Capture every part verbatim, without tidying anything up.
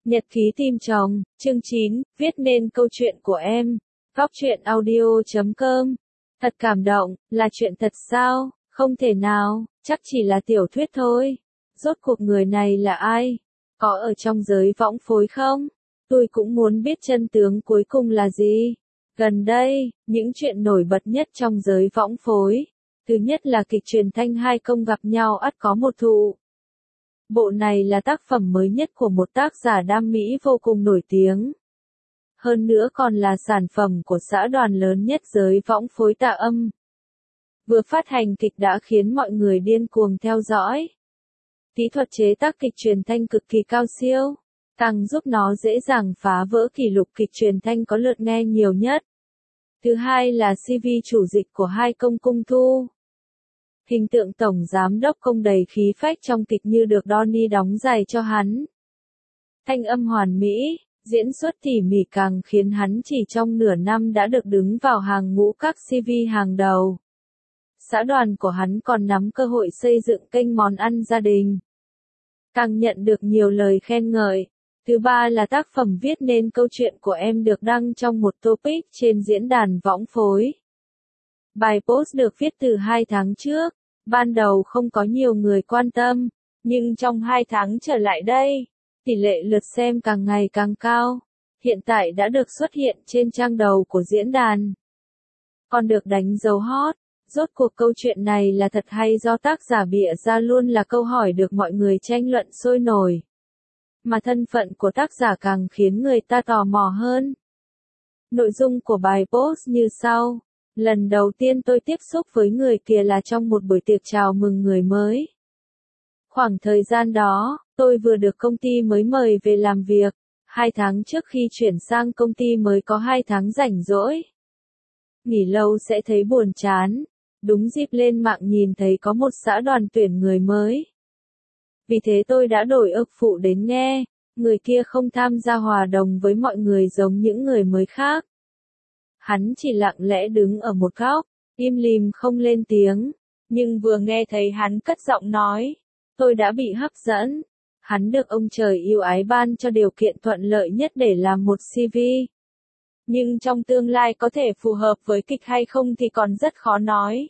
Nhật ký tìm chồng, chương chín, viết nên câu chuyện của em. Góc truyện audio chấm com. Thật cảm động, là chuyện thật sao? Không thể nào, chắc chỉ là tiểu thuyết thôi. Rốt cuộc người này là ai? Có ở trong giới võng phối không? Tôi cũng muốn biết chân tướng cuối cùng là gì. Gần đây, những chuyện nổi bật nhất trong giới võng phối. Thứ nhất là kịch truyền thanh hai công gặp nhau ắt có một thụ. Bộ này là tác phẩm mới nhất của một tác giả Nam Mỹ vô cùng nổi tiếng. Hơn nữa còn là sản phẩm của xã đoàn lớn nhất giới võng phối Tạ Âm. Vừa phát hành kịch đã khiến mọi người điên cuồng theo dõi. Kỹ thuật chế tác kịch truyền thanh cực kỳ cao siêu, càng giúp nó dễ dàng phá vỡ kỷ lục kịch truyền thanh có lượt nghe nhiều nhất. Thứ hai là xê vê chủ dịch của hai công cung thu. Hình tượng tổng giám đốc công đầy khí phách trong kịch như được Donnie đóng giày cho hắn. Thanh âm hoàn mỹ, diễn xuất tỉ mỉ càng khiến hắn chỉ trong nửa năm đã được đứng vào hàng ngũ các xê vê hàng đầu. Xã đoàn của hắn còn nắm cơ hội xây dựng kênh món ăn gia đình, càng nhận được nhiều lời khen ngợi. Thứ ba là tác phẩm viết nên câu chuyện của em được đăng trong một topic trên diễn đàn võng phối. Bài post được viết từ hai tháng trước, ban đầu không có nhiều người quan tâm, nhưng trong hai tháng trở lại đây, tỷ lệ lượt xem càng ngày càng cao, hiện tại đã được xuất hiện trên trang đầu của diễn đàn. Còn được đánh dấu hot, rốt cuộc câu chuyện này là thật hay do tác giả bịa ra luôn là câu hỏi được mọi người tranh luận sôi nổi. Mà thân phận của tác giả càng khiến người ta tò mò hơn. Nội dung của bài post như sau. Lần đầu tiên tôi tiếp xúc với người kia là trong một buổi tiệc chào mừng người mới. Khoảng thời gian đó, tôi vừa được công ty mới mời về làm việc, hai tháng trước khi chuyển sang công ty mới có hai tháng rảnh rỗi. Nghỉ lâu sẽ thấy buồn chán, đúng dịp lên mạng nhìn thấy có một xã đoàn tuyển người mới. Vì thế tôi đã đổi ước phụ đến nghe, người kia không tham gia hòa đồng với mọi người giống những người mới khác. Hắn chỉ lặng lẽ đứng ở một góc, im lìm không lên tiếng, nhưng vừa nghe thấy hắn cất giọng nói, tôi đã bị hấp dẫn. Hắn được ông trời yêu ái ban cho điều kiện thuận lợi nhất để làm một xê vê. Nhưng trong tương lai có thể phù hợp với kịch hay không thì còn rất khó nói.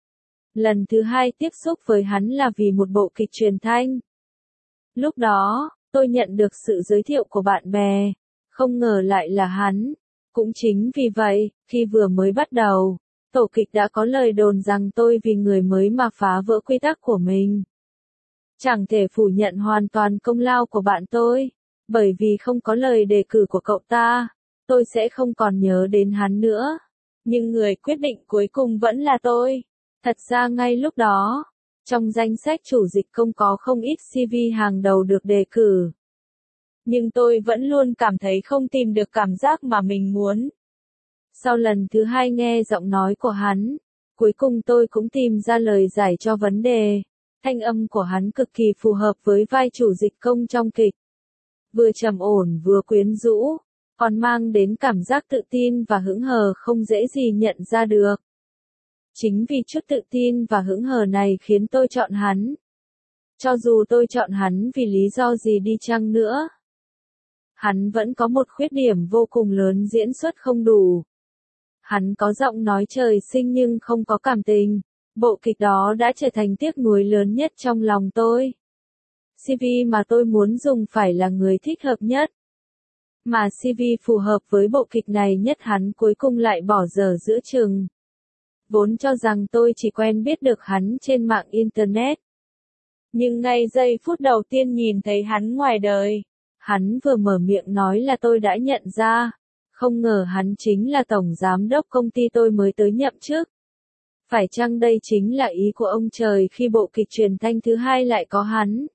Lần thứ hai tiếp xúc với hắn là vì một bộ kịch truyền thanh. Lúc đó, tôi nhận được sự giới thiệu của bạn bè, không ngờ lại là hắn. Cũng chính vì vậy, khi vừa mới bắt đầu, tổ kịch đã có lời đồn rằng tôi vì người mới mà phá vỡ quy tắc của mình. Chẳng thể phủ nhận hoàn toàn công lao của bạn tôi, bởi vì không có lời đề cử của cậu ta, tôi sẽ không còn nhớ đến hắn nữa. Nhưng người quyết định cuối cùng vẫn là tôi. Thật ra ngay lúc đó, trong danh sách chủ dịch công có không ít xê vê hàng đầu được đề cử. Nhưng tôi vẫn luôn cảm thấy không tìm được cảm giác mà mình muốn. Sau lần thứ hai nghe giọng nói của hắn, cuối cùng tôi cũng tìm ra lời giải cho vấn đề. Thanh âm của hắn cực kỳ phù hợp với vai chủ dịch công trong kịch. Vừa trầm ổn vừa quyến rũ, còn mang đến cảm giác tự tin và hững hờ không dễ gì nhận ra được. Chính vì chút tự tin và hững hờ này khiến tôi chọn hắn. Cho dù tôi chọn hắn vì lý do gì đi chăng nữa, hắn vẫn có một khuyết điểm vô cùng lớn, diễn xuất không đủ. Hắn có giọng nói trời sinh nhưng không có cảm tình. Bộ kịch đó đã trở thành tiếc nuối lớn nhất trong lòng tôi. xê vê mà tôi muốn dùng phải là người thích hợp nhất. Mà xê vê phù hợp với bộ kịch này nhất hắn cuối cùng lại bỏ dở giữa chừng. Vốn cho rằng tôi chỉ quen biết được hắn trên mạng Internet. Nhưng ngay giây phút đầu tiên nhìn thấy hắn ngoài đời, hắn vừa mở miệng nói là tôi đã nhận ra, không ngờ hắn chính là tổng giám đốc công ty tôi mới tới nhậm chức. Phải chăng đây chính là ý của ông trời khi bộ kịch truyền thanh thứ hai lại có hắn?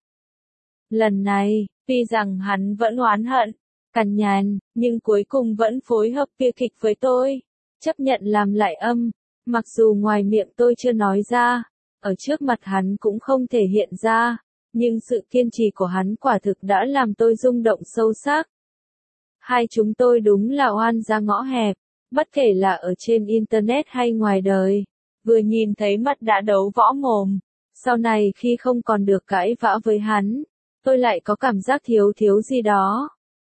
Lần này, tuy rằng hắn vẫn oán hận, cằn nhằn, nhưng cuối cùng vẫn phối hợp biên kịch với tôi, chấp nhận làm lại âm, mặc dù ngoài miệng tôi chưa nói ra, ở trước mặt hắn cũng không thể hiện ra, nhưng sự kiên trì của hắn quả thực đã làm tôi rung động sâu sắc. Hai chúng tôi đúng là oan ra ngõ hẹp, bất kể là ở trên Internet hay ngoài đời. Vừa nhìn thấy mặt đã đấu võ mồm. Sau này khi không còn được cãi vã với hắn, tôi lại có cảm giác thiếu thiếu gì đó.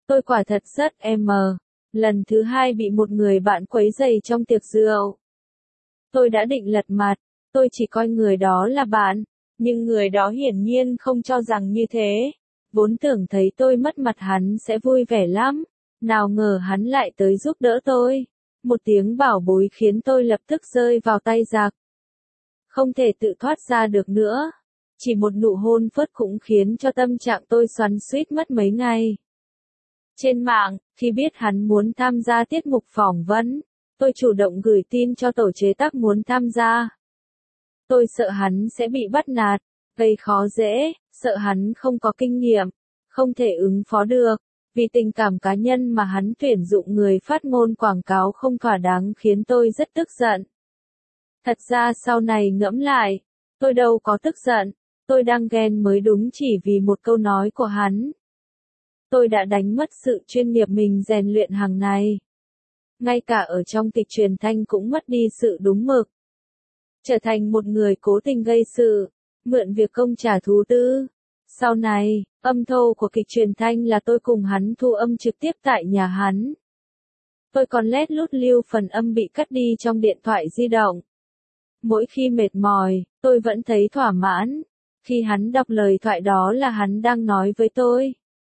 Tôi quả thật rất em. Lần thứ hai bị một người bạn quấy rầy trong tiệc rượu. Tôi đã định lật mặt, tôi chỉ coi người đó là bạn, nhưng người đó hiển nhiên không cho rằng như thế. Vốn tưởng thấy tôi mất mặt hắn sẽ vui vẻ lắm, nào ngờ hắn lại tới giúp đỡ tôi. Một tiếng bảo bối khiến tôi lập tức rơi vào tay giặc. Không thể tự thoát ra được nữa. Chỉ một nụ hôn phớt cũng khiến cho tâm trạng tôi xoắn xuýt mất mấy ngày. Trên mạng, khi biết hắn muốn tham gia tiết mục phỏng vấn, tôi chủ động gửi tin cho tổ chế tác muốn tham gia. Tôi sợ hắn sẽ bị bắt nạt, gây khó dễ, sợ hắn không có kinh nghiệm, không thể ứng phó được. Vì tình cảm cá nhân mà hắn tuyển dụng người phát ngôn quảng cáo không thỏa đáng khiến tôi rất tức giận. Thật ra sau này ngẫm lại, tôi đâu có tức giận, tôi đang ghen mới đúng chỉ vì một câu nói của hắn. Tôi đã đánh mất sự chuyên nghiệp mình rèn luyện hàng ngày. Ngay cả ở trong kịch truyền thanh cũng mất đi sự đúng mực. Trở thành một người cố tình gây sự, mượn việc công trả thù tư. Sau này, âm thâu của kịch truyền thanh là tôi cùng hắn thu âm trực tiếp tại nhà hắn. Tôi còn lét lút lưu phần âm bị cắt đi trong điện thoại di động. Mỗi khi mệt mỏi, tôi vẫn thấy thỏa mãn. Khi hắn đọc lời thoại đó là hắn đang nói với tôi.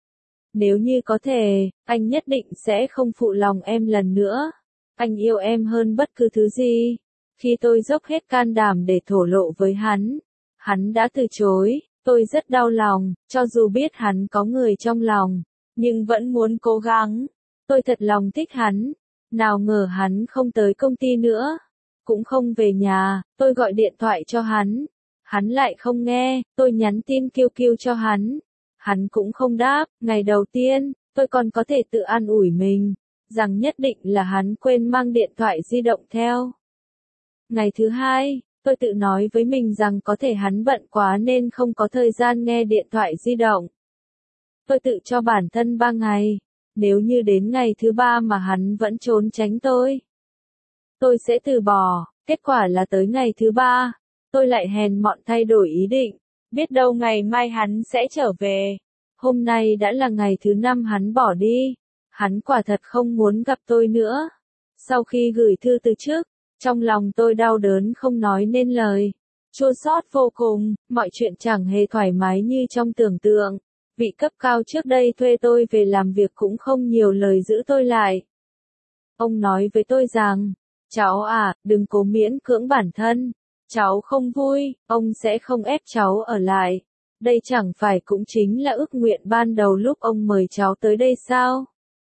Nếu như có thể, anh nhất định sẽ không phụ lòng em lần nữa. Anh yêu em hơn bất cứ thứ gì. Khi tôi dốc hết can đảm để thổ lộ với hắn, hắn đã từ chối. Tôi rất đau lòng, cho dù biết hắn có người trong lòng, nhưng vẫn muốn cố gắng. Tôi thật lòng thích hắn. Nào ngờ hắn không tới công ty nữa, cũng không về nhà. Tôi gọi điện thoại cho hắn, hắn lại không nghe. Tôi nhắn tin kêu kêu cho hắn, hắn cũng không đáp. Ngày đầu tiên, tôi còn có thể tự an ủi mình, rằng nhất định là hắn quên mang điện thoại di động theo. Ngày thứ hai, tôi tự nói với mình rằng có thể hắn bận quá nên không có thời gian nghe điện thoại di động. Tôi tự cho bản thân ba ngày, nếu như đến ngày thứ ba mà hắn vẫn trốn tránh tôi, tôi sẽ từ bỏ. Kết quả là tới ngày thứ ba, tôi lại hèn mọn thay đổi ý định, biết đâu ngày mai hắn sẽ trở về. Hôm nay đã là ngày thứ năm hắn bỏ đi, hắn quả thật không muốn gặp tôi nữa. Sau khi gửi thư từ trước, trong lòng tôi đau đớn không nói nên lời, chua xót vô cùng. Mọi chuyện chẳng hề thoải mái như trong tưởng tượng. Vị cấp cao trước đây thuê tôi về làm việc cũng không nhiều lời giữ tôi lại. Ông nói với tôi rằng, cháu à, đừng cố miễn cưỡng bản thân. Cháu không vui, ông sẽ không ép cháu ở lại. Đây chẳng phải cũng chính là ước nguyện ban đầu lúc ông mời cháu tới đây sao?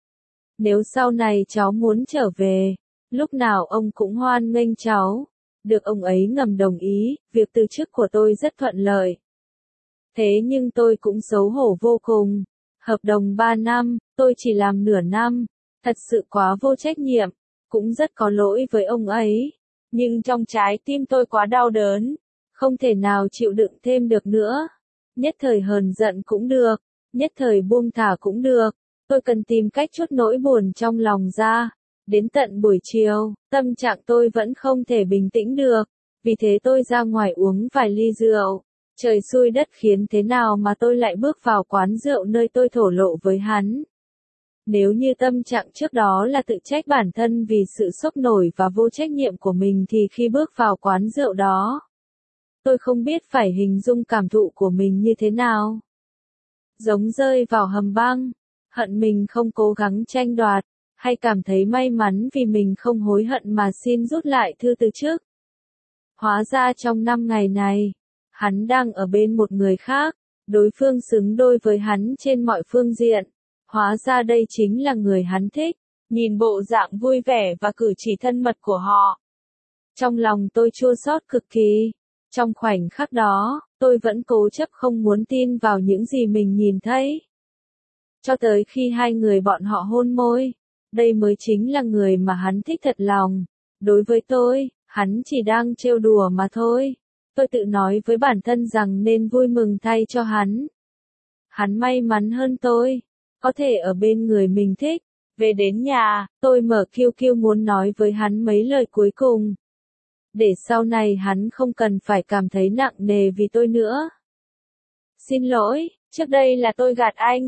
Nếu sau này cháu muốn trở về, lúc nào ông cũng hoan nghênh cháu. Được ông ấy ngầm đồng ý, việc từ chức của tôi rất thuận lợi. Thế nhưng tôi cũng xấu hổ vô cùng. Hợp đồng ba năm, tôi chỉ làm nửa năm. Thật sự quá vô trách nhiệm, cũng rất có lỗi với ông ấy. Nhưng trong trái tim tôi quá đau đớn, không thể nào chịu đựng thêm được nữa. Nhất thời hờn giận cũng được, nhất thời buông thả cũng được. Tôi cần tìm cách trút nỗi buồn trong lòng ra. Đến tận buổi chiều, tâm trạng tôi vẫn không thể bình tĩnh được. Vì thế tôi ra ngoài uống vài ly rượu. Trời xui đất khiến thế nào mà tôi lại bước vào quán rượu nơi tôi thổ lộ với hắn. Nếu như tâm trạng trước đó là tự trách bản thân vì sự sốc nổi và vô trách nhiệm của mình thì khi bước vào quán rượu đó, tôi không biết phải hình dung cảm thụ của mình như thế nào. Giống rơi vào hầm băng, hận mình không cố gắng tranh đoạt, hay cảm thấy may mắn vì mình không hối hận mà xin rút lại thư từ trước. Hóa ra trong năm ngày này, hắn đang ở bên một người khác, đối phương xứng đôi với hắn trên mọi phương diện. Hóa ra đây chính là người hắn thích, nhìn bộ dạng vui vẻ và cử chỉ thân mật của họ. Trong lòng tôi chua xót cực kỳ. Trong khoảnh khắc đó, tôi vẫn cố chấp không muốn tin vào những gì mình nhìn thấy. Cho tới khi hai người bọn họ hôn môi, đây mới chính là người mà hắn thích thật lòng. Đối với tôi, hắn chỉ đang trêu đùa mà thôi. Tôi tự nói với bản thân rằng nên vui mừng thay cho hắn. Hắn may mắn hơn tôi, có thể ở bên người mình thích. Về đến nhà, tôi mở quy quy muốn nói với hắn mấy lời cuối cùng. Để sau này hắn không cần phải cảm thấy nặng nề vì tôi nữa. Xin lỗi, trước đây là tôi gạt anh.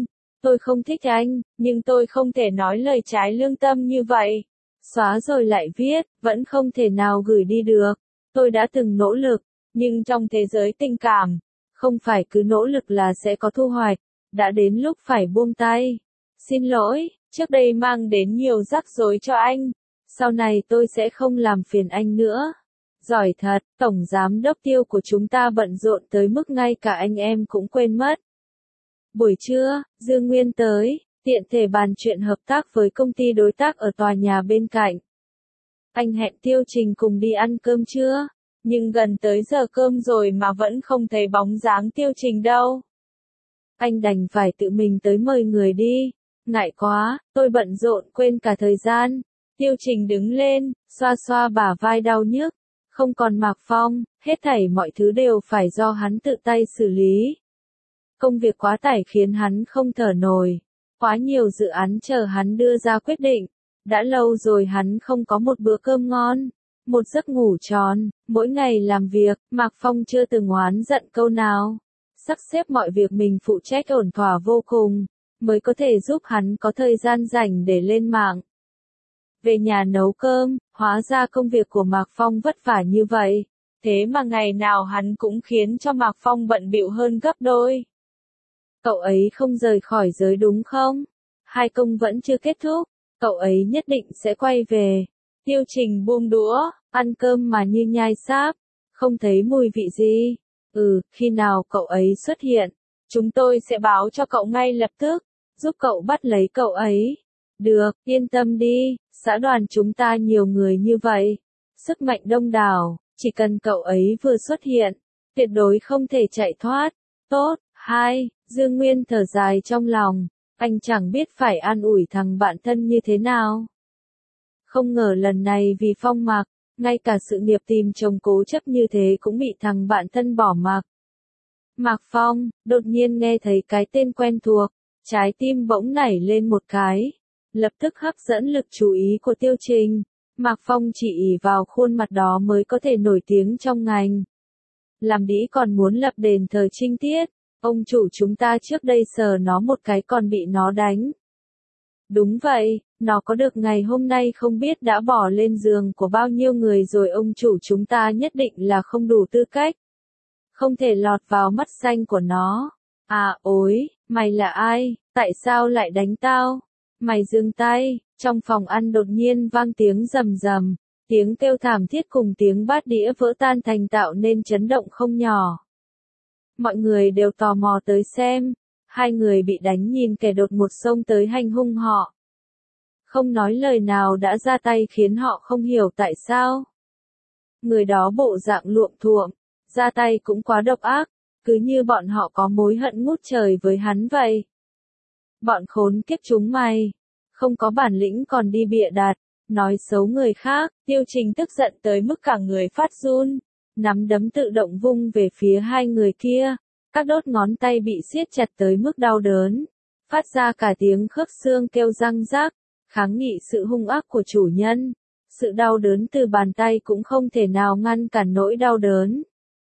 Tôi không thích anh, nhưng tôi không thể nói lời trái lương tâm như vậy. Xóa rồi lại viết, vẫn không thể nào gửi đi được. Tôi đã từng nỗ lực, nhưng trong thế giới tình cảm, không phải cứ nỗ lực là sẽ có thu hoạch. Đã đến lúc phải buông tay. Xin lỗi, trước đây mang đến nhiều rắc rối cho anh. Sau này tôi sẽ không làm phiền anh nữa. Giỏi thật, Tổng Giám đốc Tiêu của chúng ta bận rộn tới mức ngay cả anh em cũng quên mất. Buổi trưa, Dương Nguyên tới, tiện thể bàn chuyện hợp tác với công ty đối tác ở tòa nhà bên cạnh. Anh hẹn Tiêu Trình cùng đi ăn cơm trưa, nhưng gần tới giờ cơm rồi mà vẫn không thấy bóng dáng Tiêu Trình đâu. Anh đành phải tự mình tới mời người đi. Ngại quá, tôi bận rộn quên cả thời gian. Tiêu Trình đứng lên, xoa xoa bả vai đau nhức. Không còn Mạc Phong, hết thảy mọi thứ đều phải do hắn tự tay xử lý. Công việc quá tải khiến hắn không thở nổi. Quá nhiều dự án chờ hắn đưa ra quyết định. Đã lâu rồi hắn không có một bữa cơm ngon, một giấc ngủ tròn, mỗi ngày làm việc, Mạc Phong chưa từng oán giận câu nào. Sắp xếp mọi việc mình phụ trách ổn thỏa vô cùng, mới có thể giúp hắn có thời gian rảnh để lên mạng. Về nhà nấu cơm, hóa ra công việc của Mạc Phong vất vả như vậy, thế mà ngày nào hắn cũng khiến cho Mạc Phong bận bịu hơn gấp đôi. Cậu ấy không rời khỏi giới đúng không? Hai công vẫn chưa kết thúc, cậu ấy nhất định sẽ quay về. Tiêu Trình buông đũa, ăn cơm mà như nhai sáp, không thấy mùi vị gì. Ừ, khi nào cậu ấy xuất hiện, chúng tôi sẽ báo cho cậu ngay lập tức, giúp cậu bắt lấy cậu ấy. Được, yên tâm đi, xã đoàn chúng ta nhiều người như vậy. Sức mạnh đông đảo, chỉ cần cậu ấy vừa xuất hiện, tuyệt đối không thể chạy thoát. Tốt, hai, Dương Nguyên thở dài trong lòng, anh chẳng biết phải an ủi thằng bạn thân như thế nào. Không ngờ lần này vì Phong mặc, ngay cả sự nghiệp tìm chồng cố chấp như thế cũng bị thằng bạn thân bỏ mặc. Mạc Phong, đột nhiên nghe thấy cái tên quen thuộc, trái tim bỗng nảy lên một cái, lập tức hấp dẫn lực chú ý của Tiêu Trình. Mạc Phong chỉ ỷ vào khuôn mặt đó mới có thể nổi tiếng trong ngành. Làm đĩ còn muốn lập đền thờ trinh tiết, ông chủ chúng ta trước đây sờ nó một cái còn bị nó đánh. Đúng vậy, nó có được ngày hôm nay không biết đã bỏ lên giường của bao nhiêu người rồi, ông chủ chúng ta nhất định là không đủ tư cách. Không thể lọt vào mắt xanh của nó. À ối, mày là ai, tại sao lại đánh tao? Mày dừng tay, trong phòng ăn đột nhiên vang tiếng rầm rầm, tiếng kêu thảm thiết cùng tiếng bát đĩa vỡ tan thành tạo nên chấn động không nhỏ. Mọi người đều tò mò tới xem, hai người bị đánh nhìn kẻ đột ngột xông tới hành hung họ. Không nói lời nào đã ra tay khiến họ không hiểu tại sao. Người đó bộ dạng luộm thuộm, ra tay cũng quá độc ác, cứ như bọn họ có mối hận ngút trời với hắn vậy. Bọn khốn kiếp chúng mày, không có bản lĩnh còn đi bịa đặt, nói xấu người khác. Tiêu Trình tức giận tới mức cả người phát run, nắm đấm tự động vung về phía hai người kia, các đốt ngón tay bị siết chặt tới mức đau đớn, phát ra cả tiếng khớp xương kêu răng rác, kháng nghị sự hung ác của chủ nhân. Sự đau đớn từ bàn tay cũng không thể nào ngăn cản nỗi đau đớn.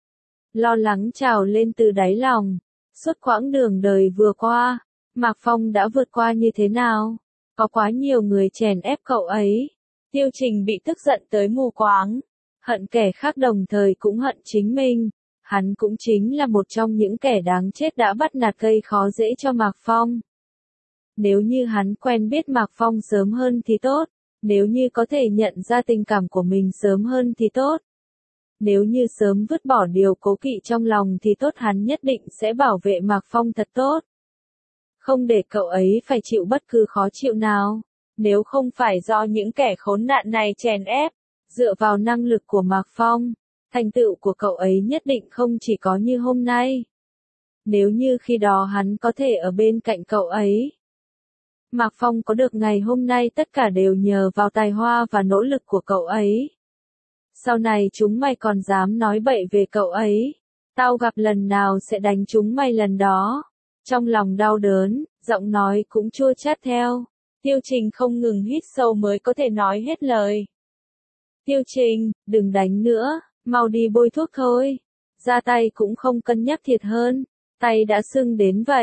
Lo lắng trào lên từ đáy lòng. Suốt quãng đường đời vừa qua, Mạc Phong đã vượt qua như thế nào? Có quá nhiều người chèn ép cậu ấy. Tiêu Trình bị tức giận tới mù quáng. Hận kẻ khác đồng thời cũng hận chính mình. Hắn cũng chính là một trong những kẻ đáng chết đã bắt nạt gây khó dễ cho Mạc Phong. Nếu như hắn quen biết Mạc Phong sớm hơn thì tốt. Nếu như có thể nhận ra tình cảm của mình sớm hơn thì tốt. Nếu như sớm vứt bỏ điều cố kỵ trong lòng thì tốt, hắn nhất định sẽ bảo vệ Mạc Phong thật tốt. Không để cậu ấy phải chịu bất cứ khó chịu nào. Nếu không phải do những kẻ khốn nạn này chèn ép, dựa vào năng lực của Mạc Phong, thành tựu của cậu ấy nhất định không chỉ có như hôm nay. Nếu như khi đó hắn có thể ở bên cạnh cậu ấy, Mạc Phong có được ngày hôm nay tất cả đều nhờ vào tài hoa và nỗ lực của cậu ấy. Sau này chúng mày còn dám nói bậy về cậu ấy, tao gặp lần nào sẽ đánh chúng mày lần đó. Trong lòng đau đớn, giọng nói cũng chua chát theo. Tiêu Trình không ngừng hít sâu mới có thể nói hết lời. Tiêu Trình, đừng đánh nữa, mau đi bôi thuốc thôi. Ra tay cũng không cân nhắc thiệt hơn, tay đã sưng đến vậy.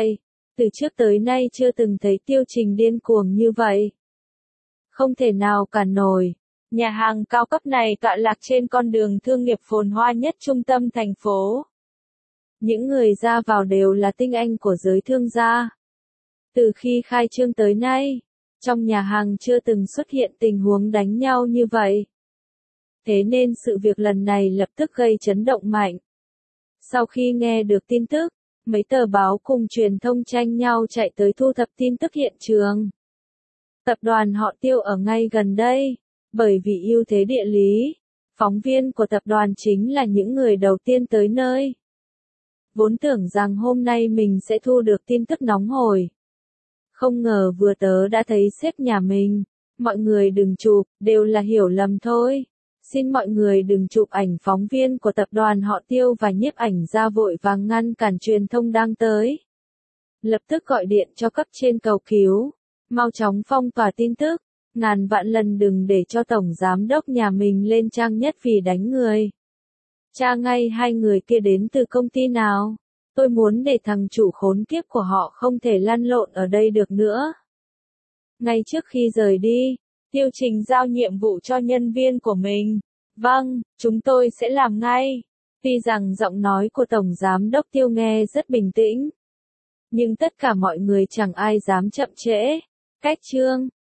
Từ trước tới nay chưa từng thấy Tiêu Trình điên cuồng như vậy. Không thể nào cản nổi. Nhà hàng cao cấp này tọa lạc trên con đường thương nghiệp phồn hoa nhất trung tâm thành phố. Những người ra vào đều là tinh anh của giới thương gia. Từ khi khai trương tới nay, trong nhà hàng chưa từng xuất hiện tình huống đánh nhau như vậy. Thế nên sự việc lần này lập tức gây chấn động mạnh. Sau khi nghe được tin tức, mấy tờ báo cùng truyền thông tranh nhau chạy tới thu thập tin tức hiện trường. Tập đoàn họ Tiêu ở ngay gần đây, bởi vì ưu thế địa lý, phóng viên của tập đoàn chính là những người đầu tiên tới nơi. Vốn tưởng rằng hôm nay mình sẽ thu được tin tức nóng hổi. Không ngờ vừa tớ đã thấy sếp nhà mình. Mọi người đừng chụp, đều là hiểu lầm thôi. Xin mọi người đừng chụp ảnh phóng viên của tập đoàn họ Tiêu và nhiếp ảnh ra vội vàng ngăn cản truyền thông đang tới. Lập tức gọi điện cho cấp trên cầu cứu. Mau chóng phong tỏa tin tức. Ngàn vạn lần đừng để cho tổng giám đốc nhà mình lên trang nhất vì đánh người. Tra ngay hai người kia đến từ công ty nào. Tôi muốn để thằng chủ khốn kiếp của họ không thể lăn lộn ở đây được nữa. Ngay trước khi rời đi, Tiêu Trình giao nhiệm vụ cho nhân viên của mình. Vâng, chúng tôi sẽ làm ngay. Tuy rằng giọng nói của Tổng Giám đốc Tiêu nghe rất bình tĩnh. Nhưng tất cả mọi người chẳng ai dám chậm trễ. Cách chương